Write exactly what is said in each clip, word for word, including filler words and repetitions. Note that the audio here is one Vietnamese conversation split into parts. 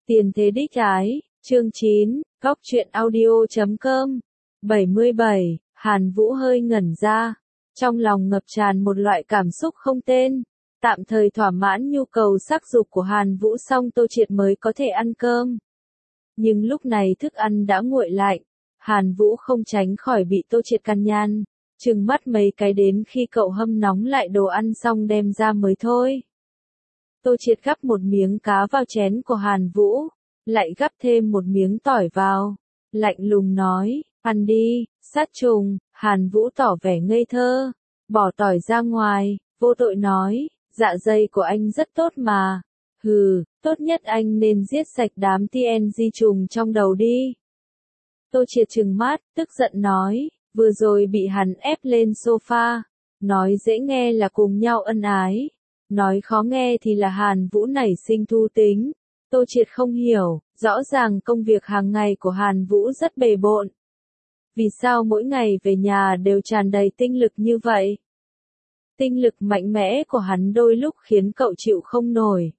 Tiền thế đích ái, chương chín, góc truyện audio.com. bảy mươi bảy, Hàn Vũ hơi ngẩn ra. Trong lòng ngập tràn một loại cảm xúc không tên. Tạm thời thỏa mãn nhu cầu sắc dục của Hàn Vũ xong Tô Triệt mới có thể ăn cơm. Nhưng lúc này thức ăn đã nguội lạnh. Hàn Vũ không tránh khỏi bị Tô Triệt căn nhan. Trừng mắt mấy cái đến khi cậu hâm nóng lại đồ ăn xong đem ra mới thôi. Tô Triệt gắp một miếng cá vào chén của Hàn Vũ, lại gắp thêm một miếng tỏi vào, lạnh lùng nói, ăn đi, sát trùng. Hàn Vũ tỏ vẻ ngây thơ, bỏ tỏi ra ngoài, vô tội nói, dạ dày của anh rất tốt mà. Hừ, tốt nhất anh nên giết sạch đám tê en giê trùng trong đầu đi. Tô Triệt trừng mắt, tức giận nói, vừa rồi bị hắn ép lên sofa, nói dễ nghe là cùng nhau ân ái. Nói khó nghe thì là Hàn Vũ nảy sinh thú tính. Tô Triệt không hiểu, rõ ràng công việc hàng ngày của Hàn Vũ rất bề bộn. Vì sao mỗi ngày về nhà đều tràn đầy tinh lực như vậy? Tinh lực mạnh mẽ của hắn đôi lúc khiến cậu chịu không nổi.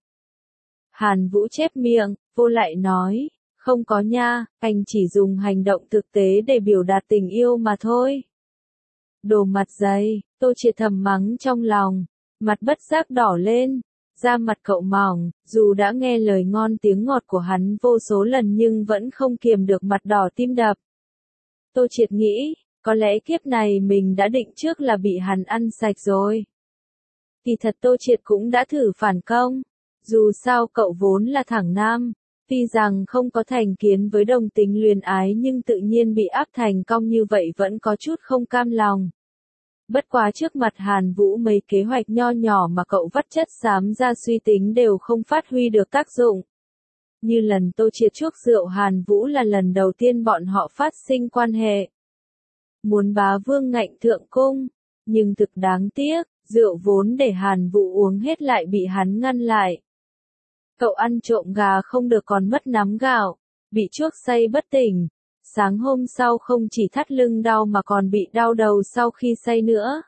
Hàn Vũ chép miệng, vô lại nói, không có nha, anh chỉ dùng hành động thực tế để biểu đạt tình yêu mà thôi. Đồ mặt dày, Tô Triệt thầm mắng trong lòng. Mặt bất giác đỏ lên, da mặt cậu mỏng, dù đã nghe lời ngon tiếng ngọt của hắn vô số lần nhưng vẫn không kiềm được mặt đỏ tim đập. Tô Triệt nghĩ, có lẽ kiếp này mình đã định trước là bị hắn ăn sạch rồi. Kỳ thật Tô Triệt cũng đã thử phản công, dù sao cậu vốn là thẳng nam, tuy rằng không có thành kiến với đồng tính luyến ái nhưng tự nhiên bị áp thành cong như vậy vẫn có chút không cam lòng. Bất quá trước mặt Hàn Vũ mấy kế hoạch nho nhỏ mà cậu vắt chất xám ra suy tính đều không phát huy được tác dụng. Như lần Tô Triệt chuốc rượu Hàn Vũ là lần đầu tiên bọn họ phát sinh quan hệ. Muốn bá vương ngạnh thượng cung, nhưng thực đáng tiếc, rượu vốn để Hàn Vũ uống hết lại bị hắn ngăn lại. Cậu ăn trộm gà không được còn mất nắm gạo, bị chuốc say bất tỉnh. Sáng hôm sau không chỉ thắt lưng đau mà còn bị đau đầu sau khi say nữa.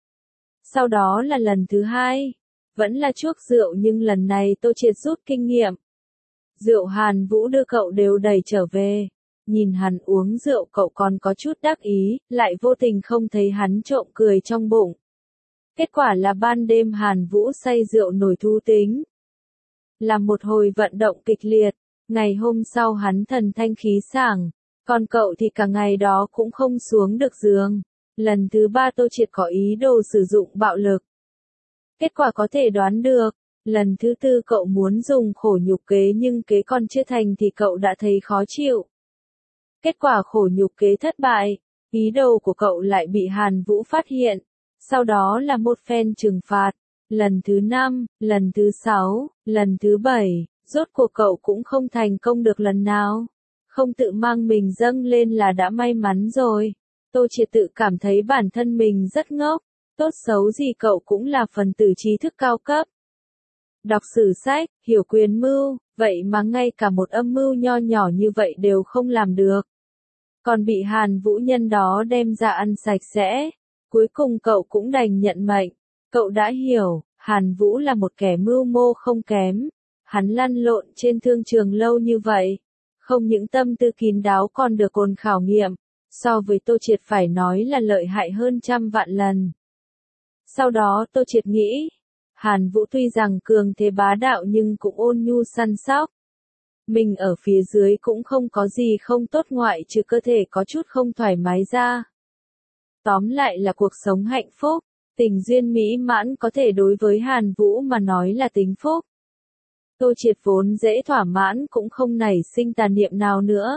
Sau đó là lần thứ hai, vẫn là chuốc rượu nhưng lần này Tô Triệt rút kinh nghiệm. Rượu Hàn Vũ đưa cậu đều đẩy trở về, nhìn hắn uống rượu cậu còn có chút đắc ý, lại vô tình không thấy hắn trộm cười trong bụng. Kết quả là ban đêm Hàn Vũ say rượu nổi thú tính. Làm một hồi vận động kịch liệt, ngày hôm sau hắn thần thanh khí sảng. Còn cậu thì cả ngày đó cũng không xuống được giường. Lần thứ ba Tô Triệt có ý đồ sử dụng bạo lực. Kết quả có thể đoán được. Lần thứ tư cậu muốn dùng khổ nhục kế nhưng kế còn chưa thành thì cậu đã thấy khó chịu. Kết quả khổ nhục kế thất bại. Ý đồ của cậu lại bị Hàn Vũ phát hiện. Sau đó là một phen trừng phạt. Lần thứ năm, lần thứ sáu, lần thứ bảy. Rốt cuộc cậu cũng không thành công được lần nào. Không tự mang mình dâng lên là đã may mắn rồi. Tô Triệt tự cảm thấy bản thân mình rất ngốc. Tốt xấu gì cậu cũng là phần tử trí thức cao cấp. Đọc sử sách, hiểu quyền mưu, vậy mà ngay cả một âm mưu nho nhỏ như vậy đều không làm được. Còn bị Hàn Vũ nhân đó đem ra ăn sạch sẽ. Cuối cùng cậu cũng đành nhận mệnh. Cậu đã hiểu, Hàn Vũ là một kẻ mưu mô không kém. Hắn lăn lộn trên thương trường lâu như vậy. Không những tâm tư kín đáo còn được cồn khảo nghiệm, so với Tô Triệt phải nói là lợi hại hơn trăm vạn lần. Sau đó Tô Triệt nghĩ, Hàn Vũ tuy rằng cường thế bá đạo nhưng cũng ôn nhu săn sóc. Mình ở phía dưới cũng không có gì không tốt ngoại trừ cơ thể có chút không thoải mái ra. Tóm lại là cuộc sống hạnh phúc, tình duyên mỹ mãn có thể đối với Hàn Vũ mà nói là tính phúc. Tô Triệt vốn dễ thỏa mãn cũng không nảy sinh tà niệm nào nữa.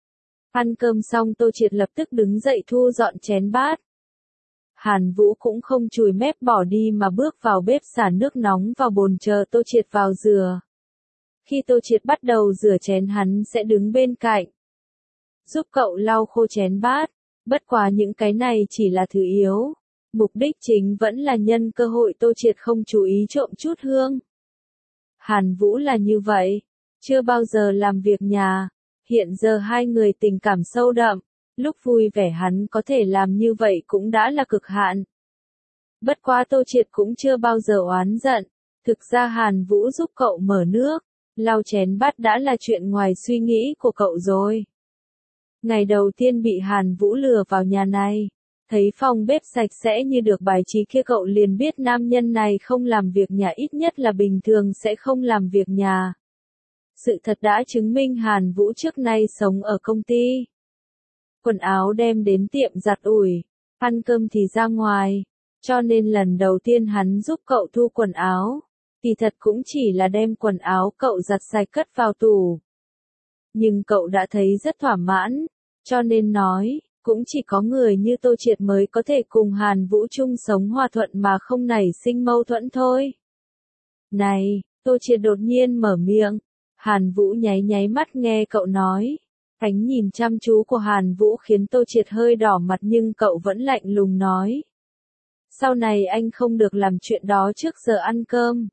Ăn cơm xong Tô Triệt lập tức đứng dậy thu dọn chén bát. Hàn Vũ cũng không chùi mép bỏ đi mà bước vào bếp xả nước nóng vào bồn chờ Tô Triệt vào rửa. Khi Tô Triệt bắt đầu rửa chén hắn sẽ đứng bên cạnh. Giúp cậu lau khô chén bát, bất quá những cái này chỉ là thứ yếu. Mục đích chính vẫn là nhân cơ hội Tô Triệt không chú ý trộm chút hương. Hàn Vũ là như vậy, chưa bao giờ làm việc nhà, hiện giờ hai người tình cảm sâu đậm, lúc vui vẻ hắn có thể làm như vậy cũng đã là cực hạn. Bất quá Tô Triệt cũng chưa bao giờ oán giận, thực ra Hàn Vũ giúp cậu mở nước, lau chén bát đã là chuyện ngoài suy nghĩ của cậu rồi. Ngày đầu tiên bị Hàn Vũ lừa vào nhà này, thấy phòng bếp sạch sẽ như được bài trí kia cậu liền biết nam nhân này không làm việc nhà, ít nhất là bình thường sẽ không làm việc nhà. Sự thật đã chứng minh Hàn Vũ trước nay sống ở công ty. Quần áo đem đến tiệm giặt ủi, ăn cơm thì ra ngoài, cho nên lần đầu tiên hắn giúp cậu thu quần áo, thì thật cũng chỉ là đem quần áo cậu giặt sạch cất vào tủ. Nhưng cậu đã thấy rất thỏa mãn, cho nên nói, cũng chỉ có người như Tô Triệt mới có thể cùng Hàn Vũ chung sống hòa thuận mà không nảy sinh mâu thuẫn thôi. Này, Tô Triệt đột nhiên mở miệng, Hàn Vũ nháy nháy mắt nghe cậu nói. Ánh nhìn chăm chú của Hàn Vũ khiến Tô Triệt hơi đỏ mặt nhưng cậu vẫn lạnh lùng nói. Sau này anh không được làm chuyện đó trước giờ ăn cơm.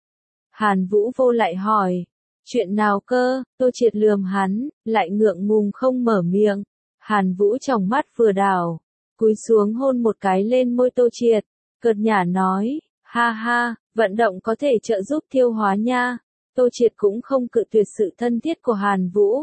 Hàn Vũ vô lại hỏi. Chuyện nào cơ? Tô Triệt lườm hắn, lại ngượng ngùng không mở miệng. Hàn Vũ tròng mắt vừa đảo, cúi xuống hôn một cái lên môi Tô Triệt, cợt nhả nói, ha ha, vận động có thể trợ giúp tiêu hóa nha. Tô Triệt cũng không cự tuyệt sự thân thiết của Hàn Vũ.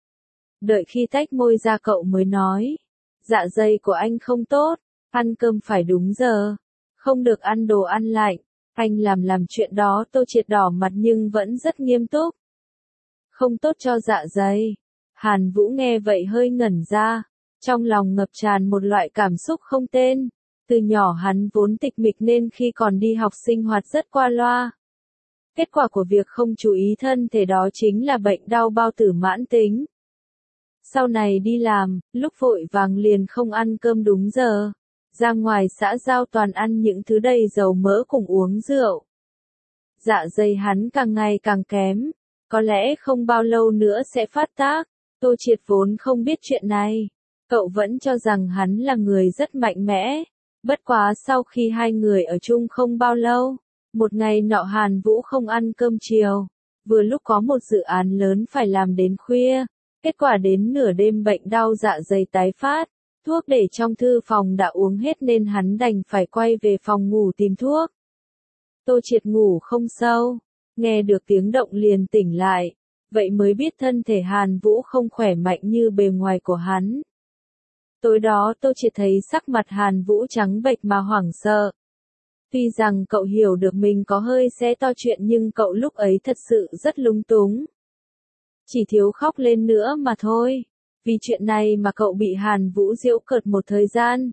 Đợi khi tách môi ra cậu mới nói, dạ dày của anh không tốt, ăn cơm phải đúng giờ, không được ăn đồ ăn lạnh. Anh làm làm chuyện đó. Tô Triệt đỏ mặt nhưng vẫn rất nghiêm túc. Không tốt cho dạ dày. Hàn Vũ nghe vậy hơi ngẩn ra, trong lòng ngập tràn một loại cảm xúc không tên. Từ nhỏ hắn vốn tịch mịch nên khi còn đi học sinh hoạt rất qua loa. Kết quả của việc không chú ý thân thể đó chính là bệnh đau bao tử mãn tính. Sau này đi làm, lúc vội vàng liền không ăn cơm đúng giờ. Ra ngoài xã giao toàn ăn những thứ đầy dầu mỡ cùng uống rượu. Dạ dày hắn càng ngày càng kém, có lẽ không bao lâu nữa sẽ phát tác. Tô Triệt vốn không biết chuyện này, cậu vẫn cho rằng hắn là người rất mạnh mẽ. Bất quá sau khi hai người ở chung không bao lâu, một ngày nọ Hàn Vũ không ăn cơm chiều, vừa lúc có một dự án lớn phải làm đến khuya, kết quả đến nửa đêm bệnh đau dạ dày tái phát. Thuốc để trong thư phòng đã uống hết nên hắn đành phải quay về phòng ngủ tìm thuốc. Tô Triệt ngủ không sâu, nghe được tiếng động liền tỉnh lại, vậy mới biết thân thể Hàn Vũ không khỏe mạnh như bề ngoài của hắn. Tối đó Tô Triệt thấy sắc mặt Hàn Vũ trắng bệch mà hoảng sợ. Tuy rằng cậu hiểu được mình có hơi xé to chuyện nhưng cậu lúc ấy thật sự rất lúng túng. Chỉ thiếu khóc lên nữa mà thôi. Vì chuyện này mà cậu bị Hàn Vũ giễu cợt một thời gian.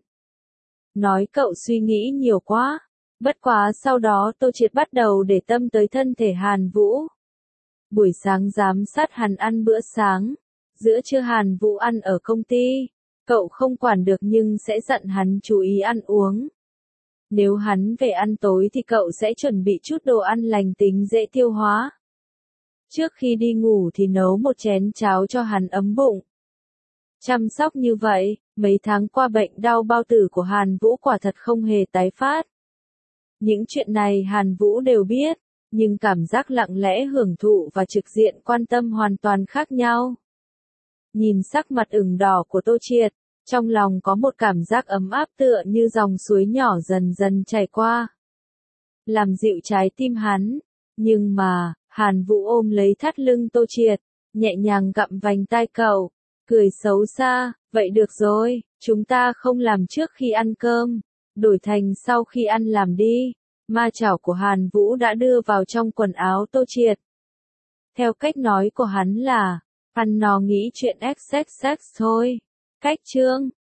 Nói cậu suy nghĩ nhiều quá. Bất quá sau đó Tô Triệt bắt đầu để tâm tới thân thể Hàn Vũ. Buổi sáng giám sát hắn ăn bữa sáng. Giữa trưa Hàn Vũ ăn ở công ty. Cậu không quản được nhưng sẽ dặn hắn chú ý ăn uống. Nếu hắn về ăn tối thì cậu sẽ chuẩn bị chút đồ ăn lành tính dễ tiêu hóa. Trước khi đi ngủ thì nấu một chén cháo cho hắn ấm bụng. Chăm sóc như vậy, mấy tháng qua bệnh đau bao tử của Hàn Vũ quả thật không hề tái phát. Những chuyện này Hàn Vũ đều biết, nhưng cảm giác lặng lẽ hưởng thụ và trực diện quan tâm hoàn toàn khác nhau. Nhìn sắc mặt ửng đỏ của Tô Triệt, trong lòng có một cảm giác ấm áp tựa như dòng suối nhỏ dần dần chảy qua. Làm dịu trái tim hắn, nhưng mà, Hàn Vũ ôm lấy thắt lưng Tô Triệt, nhẹ nhàng gặm vành tai cậu. Cười xấu xa, vậy được rồi, chúng ta không làm trước khi ăn cơm, đổi thành sau khi ăn làm đi. Ma chảo của Hàn Vũ đã đưa vào trong quần áo Tô Triệt. Theo cách nói của hắn là, ăn no nghĩ chuyện xx xx thôi. Cách chương